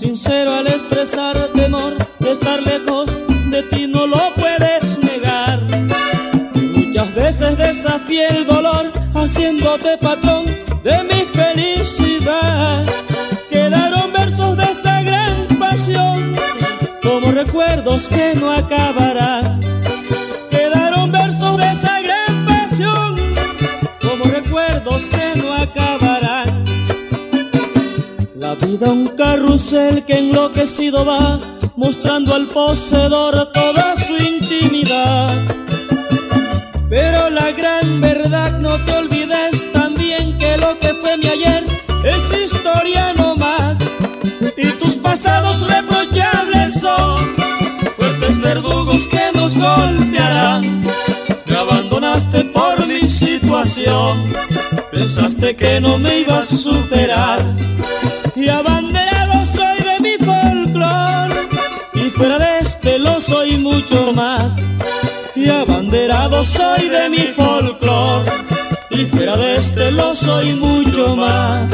sincero al expresar temor de estar lejos de ti, no lo puedes negar. Muchas veces desafié el dolor haciéndote patrón de mi felicidad. Quedaron versos de esa gran pasión como recuerdos que no acabarán. Quedaron versos de esa gran pasión como recuerdos que no acabarán. La vida un carrusel que enloquecido va, mostrando al poseedor toda su intimidad. Pero la gran verdad, no te olvides también que lo que fue mi ayer es historia no más. Y tus pasados reprochables son fuertes verdugos que nos golpearán. Me abandonaste por mi situación, pensaste que no me ibas a superar. Y abanderado soy de mi folclor, y fuera de este lo soy mucho más. Y abanderado soy de mi folclor, y fuera de este lo soy mucho más.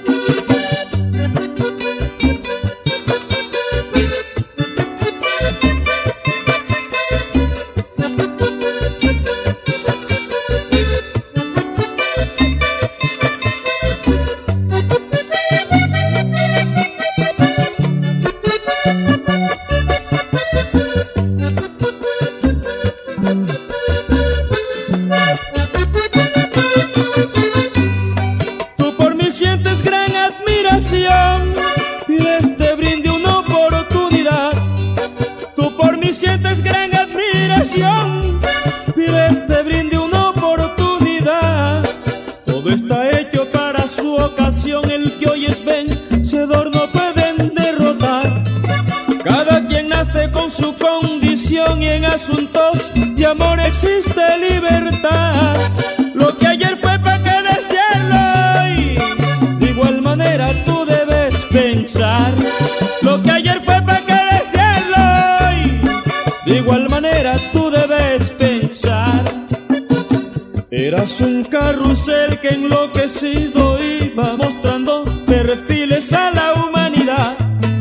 Sientes gran admiración, pides te brinde una oportunidad. Tú por mí sientes gran admiración, pides te brinde una oportunidad. Todo está hecho para su ocasión, el que hoy es vencedor no pueden derrotar. Cada quien nace con su condición y en asuntos de amor existe libertad. Lo que ayer fue para que desearlo hoy, de igual manera tú debes pensar. Lo que ayer fue para que desearlo hoy, de igual manera tú debes pensar. Eras un carrusel que enloquecido iba mostrando perfiles a la humanidad.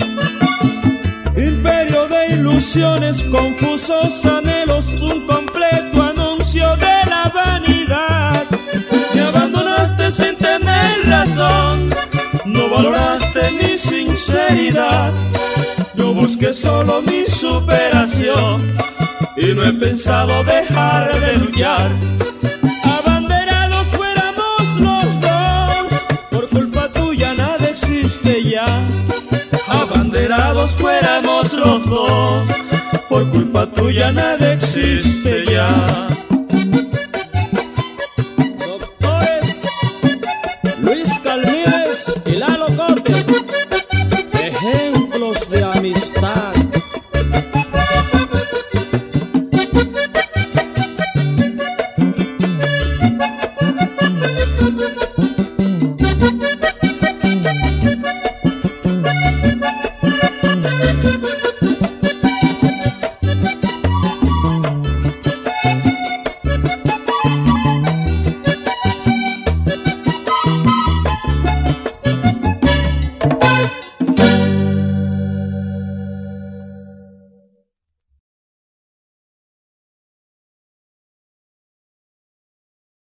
Imperio de ilusiones, confusos anhelos, un completo anuncio de la vanidad. Me abandonaste sin tener razón, no valoraste mi sinceridad. Yo busqué solo mi superación y no he pensado dejar de luchar. Abanderados fuéramos los dos, por culpa tuya nada existe ya. Abanderados fuéramos los dos, por culpa tuya nada existe ya. Doctores Luis Calmírez y Lalo Cortés, ejemplos de amistad.